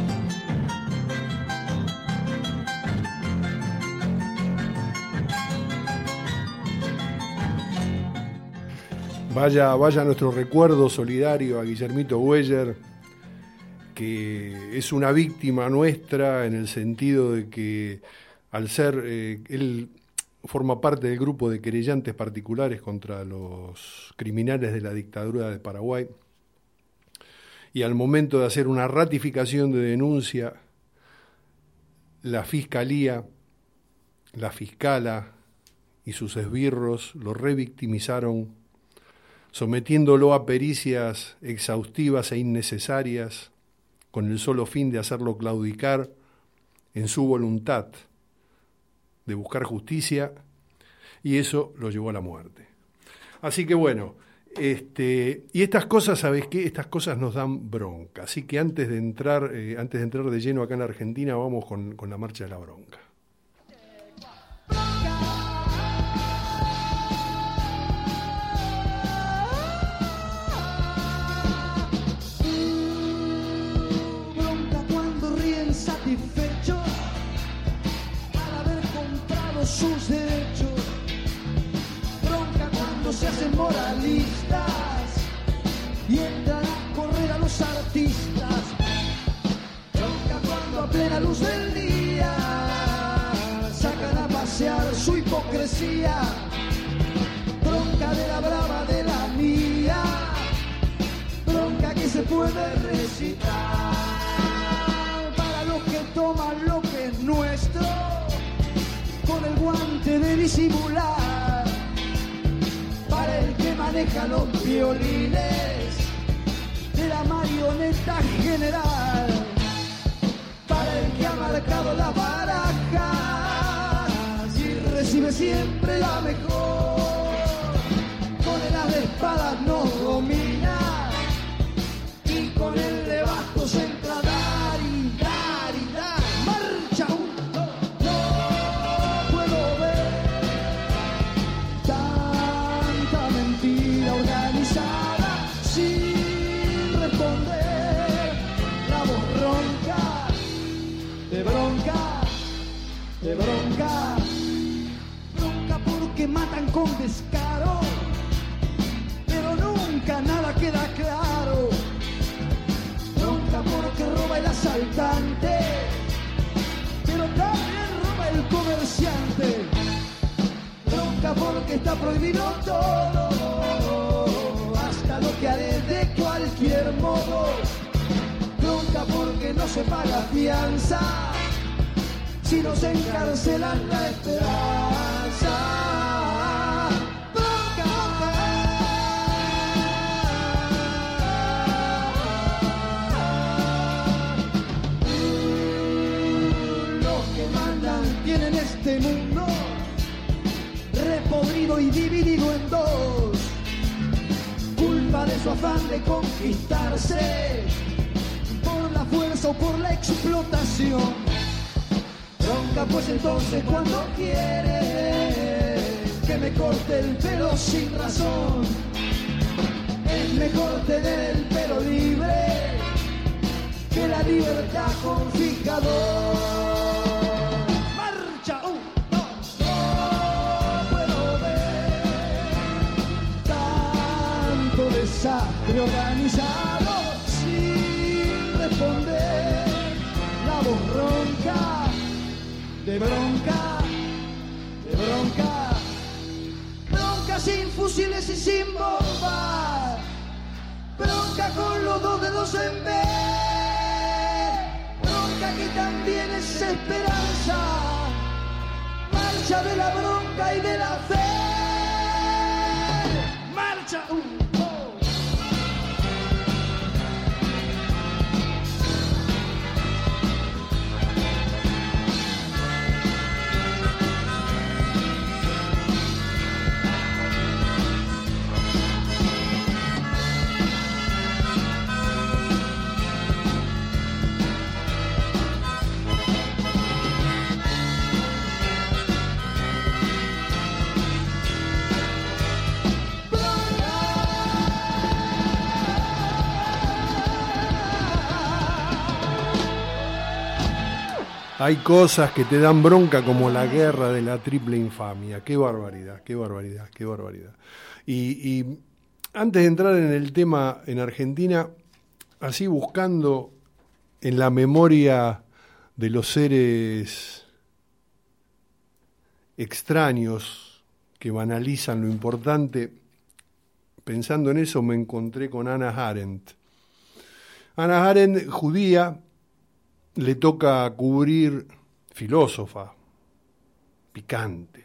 Vaya nuestro recuerdo solidario a Guillermito Güeyer, que es una víctima nuestra en el sentido de que al ser, él forma parte del grupo de querellantes particulares contra los criminales de la dictadura de Paraguay, y al momento de hacer una ratificación de denuncia, la fiscalía, la fiscala y sus esbirros lo revictimizaron, sometiéndolo a pericias exhaustivas e innecesarias con el solo fin de hacerlo claudicar en su voluntad de buscar justicia, y eso lo llevó a la muerte. Así que bueno, y estas cosas, ¿sabes qué? Estas cosas nos dan bronca. Así que antes de entrar de lleno acá en Argentina, vamos con la marcha de la bronca. Bronca cuando ríen satisfechos al haber comprado sus derechos. Bronca cuando se hacen moralistas y entran a correr a los artistas. Bronca cuando a plena luz del día sacan a pasear su hipocresía. Bronca de la brava de la mía, bronca que se puede recitar. Para los que toman lo que es nuestro con el guante de disimular, para el que maneja los violines de la marioneta general, para el que ha marcado las barajas y recibe siempre la mejor, con el as de espadas nos domina y con el de bastos entra a dar y dar y dar. Marcha uno, no puedo ver tanta mentira organizada sin responder. La voz ronca, de bronca, de bronca, bronca porque matan con descaro, pero nunca nada queda claro. Bronca porque roba el asaltante, pero también roba el comerciante. Bronca porque está prohibido todo, hasta lo que haré de cualquier modo. Bronca porque no se paga fianza, si nos encarcelan la esperanza. Tienen este mundo repodrido y dividido en dos, culpa de su afán de conquistarse por la fuerza o por la explotación. Bronca pues entonces cuando quiere que me corte el pelo sin razón, es mejor tener el pelo libre que la libertad con fijador. Desastre organizado sin responder. La voz ronca, de bronca, bronca sin fusiles y sin bombas, bronca con los dos dedos en B, bronca que también es esperanza, marcha de la bronca y de la fe, marcha. Hay cosas que te dan bronca como la guerra de la triple infamia. Qué barbaridad, qué barbaridad, qué barbaridad. Y antes de entrar en el tema en Argentina, así buscando en la memoria de los seres extraños que banalizan lo importante, pensando en eso me encontré con Hannah Arendt. Hannah Arendt, judía, le toca cubrir filósofa, picante,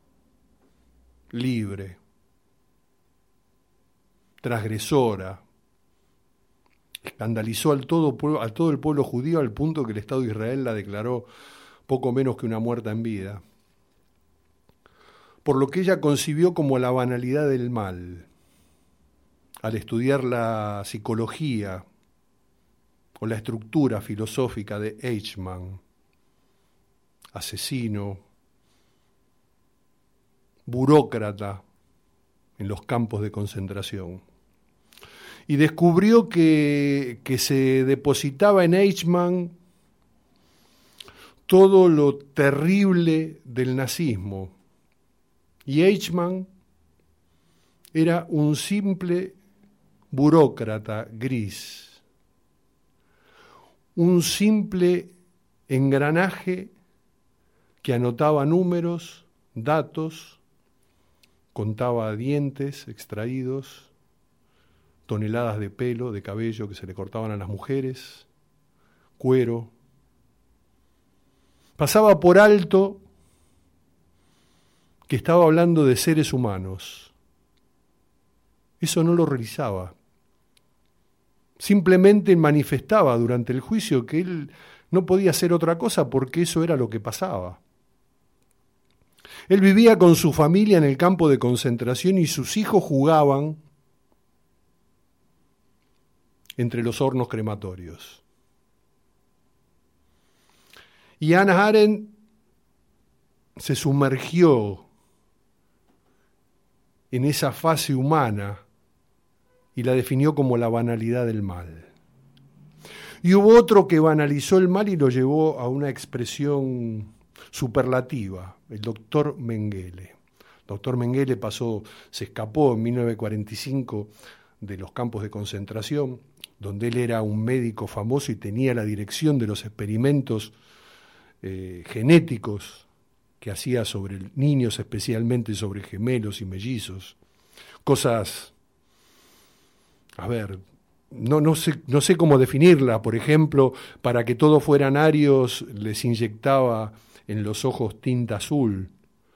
libre, transgresora, escandalizó al todo el pueblo judío al punto que el Estado de Israel la declaró poco menos que una muerta en vida, por lo que ella concibió como la banalidad del mal, al estudiar la psicología o la estructura filosófica de Eichmann, asesino, burócrata en los campos de concentración. Y descubrió que se depositaba en Eichmann todo lo terrible del nazismo. Y Eichmann era un simple burócrata gris, un simple engranaje que anotaba números, datos, contaba dientes extraídos, toneladas de pelo, de cabello que se le cortaban a las mujeres, cuero. Pasaba por alto que estaba hablando de seres humanos. Eso no lo realizaba. Simplemente manifestaba durante el juicio que él no podía hacer otra cosa porque eso era lo que pasaba. Él vivía con su familia en el campo de concentración y sus hijos jugaban entre los hornos crematorios. Y Hannah Arendt se sumergió en esa fase humana y la definió como la banalidad del mal. Y hubo otro que banalizó el mal y lo llevó a una expresión superlativa, el doctor Mengele. El doctor Mengele se escapó en 1945 de los campos de concentración, donde él era un médico famoso y tenía la dirección de los experimentos genéticos que hacía sobre niños, especialmente sobre gemelos y mellizos. Cosas, a ver, no sé cómo definirla. Por ejemplo, para que todos fueran arios, les inyectaba en los ojos tinta azul,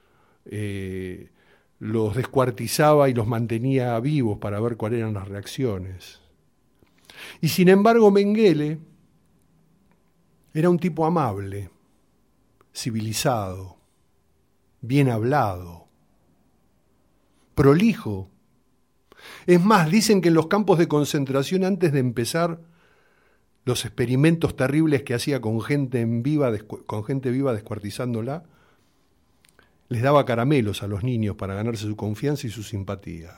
los descuartizaba y los mantenía vivos para ver cuáles eran las reacciones. Y sin embargo, Mengele era un tipo amable, civilizado, bien hablado, prolijo. Es más, dicen que en los campos de concentración, antes de empezar los experimentos terribles que hacía con gente viva descuartizándola, les daba caramelos a los niños para ganarse su confianza y su simpatía.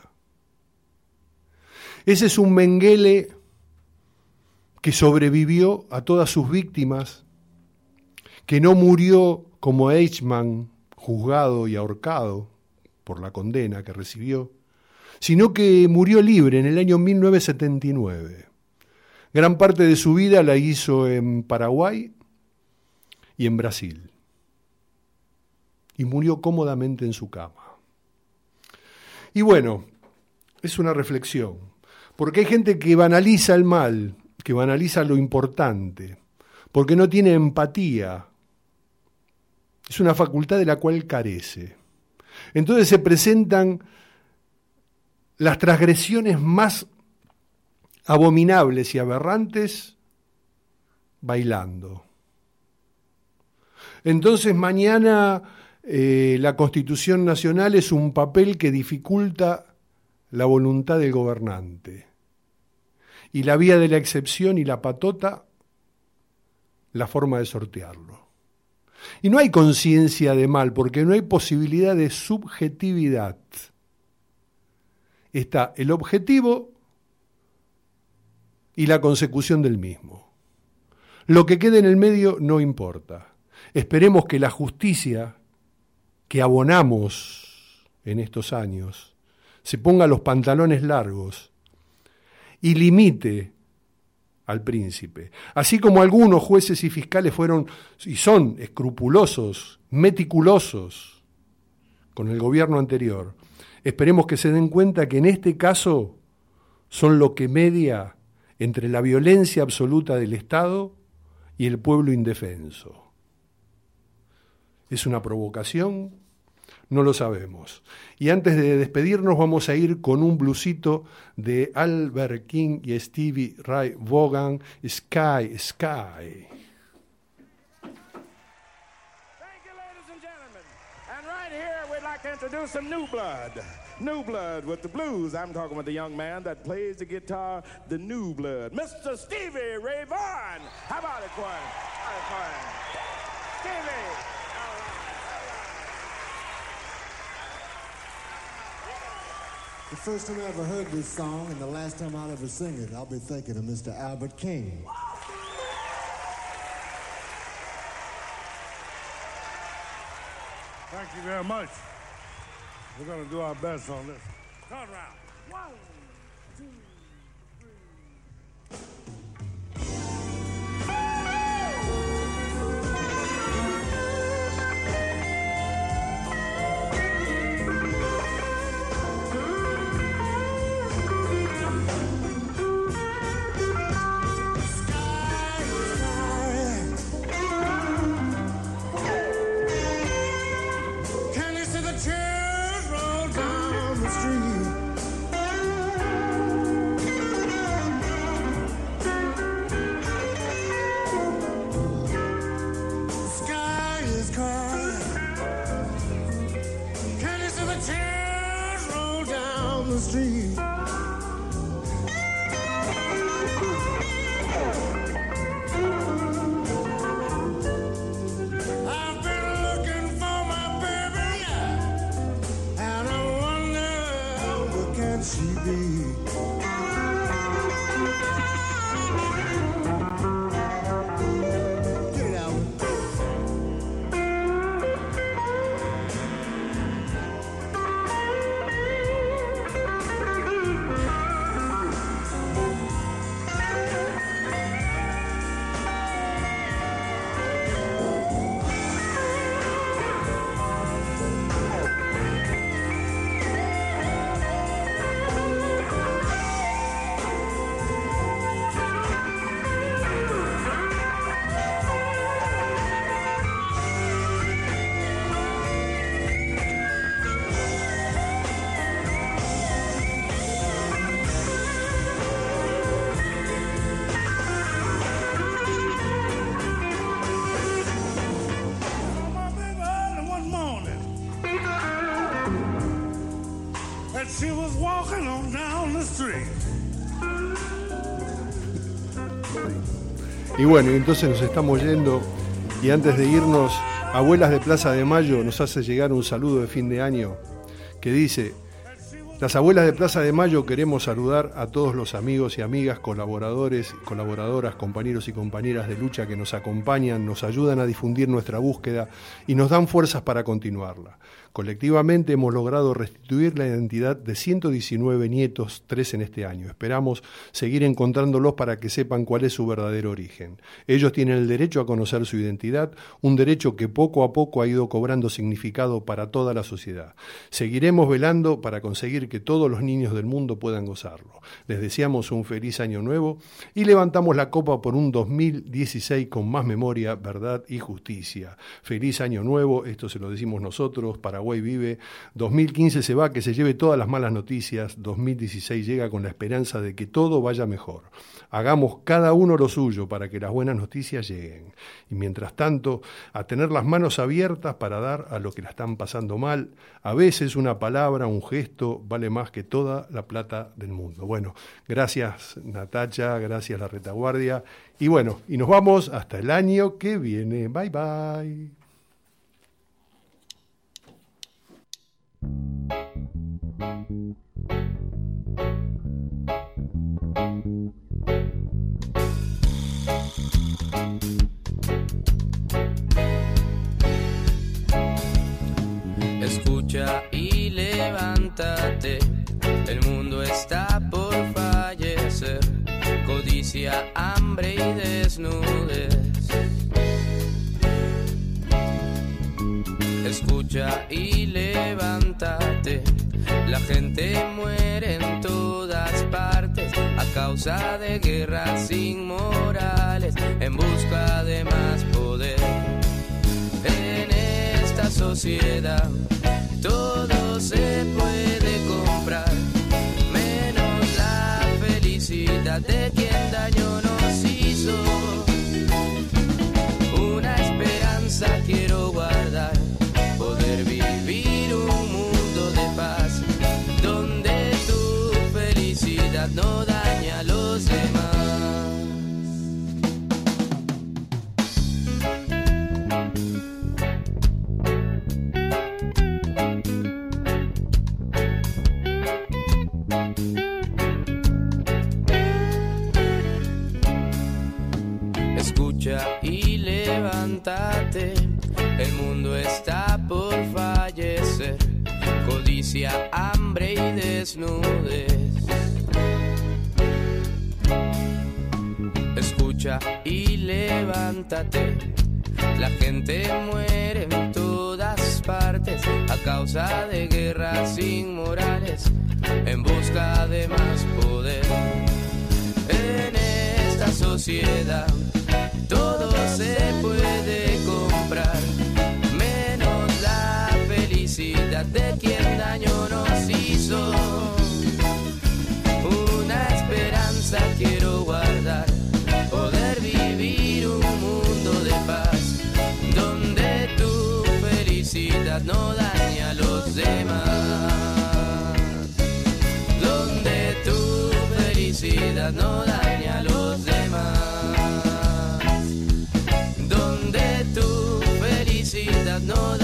Ese es un Mengele que sobrevivió a todas sus víctimas, que no murió como Eichmann, juzgado y ahorcado por la condena que recibió, sino que murió libre en el año 1979. Gran parte de su vida la hizo en Paraguay y en Brasil. y murió cómodamente en su cama. Y bueno, es una reflexión, porque hay gente que banaliza el mal, que banaliza lo importante, porque no tiene empatía. Es una facultad de la cual carece. Entonces se presentan las transgresiones más abominables y aberrantes bailando. Entonces mañana la Constitución Nacional es un papel que dificulta la voluntad del gobernante. Y la vía de la excepción y la patota, la forma de sortearlo. Y no hay conciencia de mal, porque no hay posibilidad de subjetividad. Está el objetivo y la consecución del mismo. Lo que quede en el medio no importa. Esperemos que la justicia que abonamos en estos años se ponga los pantalones largos y limite al príncipe. Así como algunos jueces y fiscales fueron y son escrupulosos, meticulosos con el gobierno anterior, esperemos que se den cuenta que en este caso son lo que media entre la violencia absoluta del Estado y el pueblo indefenso. ¿Es una provocación? No lo sabemos. Y antes de despedirnos vamos a ir con un bluesito de Albert King y Stevie Ray Vaughan, Sky, Sky. To introduce some new blood with the blues. I'm talking with the young man that plays the guitar, the new blood, Mr. Stevie Ray Vaughan. How about it, Quinn? Stevie. The first time I ever heard this song and the last time I'll ever sing it, I'll be thinking of Mr. Albert King. Thank you very much. We're going to do our best on this. Turn around. 1, 2, 'cause she was walking on down the street. Y bueno, y entonces nos estamos yendo, y antes de irnos, Abuelas de Plaza de Mayo nos hace llegar un saludo de fin de año que dice: Las abuelas de Plaza de Mayo queremos saludar a todos los amigos y amigas, colaboradores y colaboradoras, compañeros y compañeras de lucha que nos acompañan, nos ayudan a difundir nuestra búsqueda y nos dan fuerzas para continuarla. Colectivamente hemos logrado restituir la identidad de 119 nietos, 3 en este año. Esperamos seguir encontrándolos para que sepan cuál es su verdadero origen. Ellos tienen el derecho a conocer su identidad, un derecho que poco a poco ha ido cobrando significado para toda la sociedad. Seguiremos velando para conseguir que todos los niños del mundo puedan gozarlo. Les deseamos un feliz año nuevo y levantamos la copa por un 2016 con más memoria, verdad y justicia. Feliz año nuevo, esto se lo decimos nosotros, Paraguay vive, 2015 se va, que se lleve todas las malas noticias, 2016 llega con la esperanza de que todo vaya mejor. Hagamos cada uno lo suyo para que las buenas noticias lleguen. Y mientras tanto, a tener las manos abiertas para dar a los que la están pasando mal. A veces una palabra, un gesto, vale más que toda la plata del mundo. Bueno, gracias Natacha, gracias La Retaguardia. Y bueno, y nos vamos hasta el año que viene. Bye, bye. Escucha y levántate, el mundo está por fallecer, codicia, hambre y desnudez. Escucha y levántate, la gente muere en todas partes a causa de guerras inmorales en busca de más poder. En esta sociedad todo se puede comprar, menos la felicidad de quien daño nos hizo. Una esperanza quiero guardar, poder vivir un mundo de paz, donde tu felicidad no dañe a los demás. Escucha y levántate, el mundo está por fallecer, codicia, hambre y desnudez. Escucha y levántate, la gente muere en todas partes a causa de guerras inmorales en busca de más poder. En esta sociedad todo se puede comprar, menos la felicidad de quien daño nos hizo. Una esperanza quiero guardar, poder vivir un mundo de paz, donde tu felicidad no dañe a los demás, donde tu felicidad no dañe a los demás. No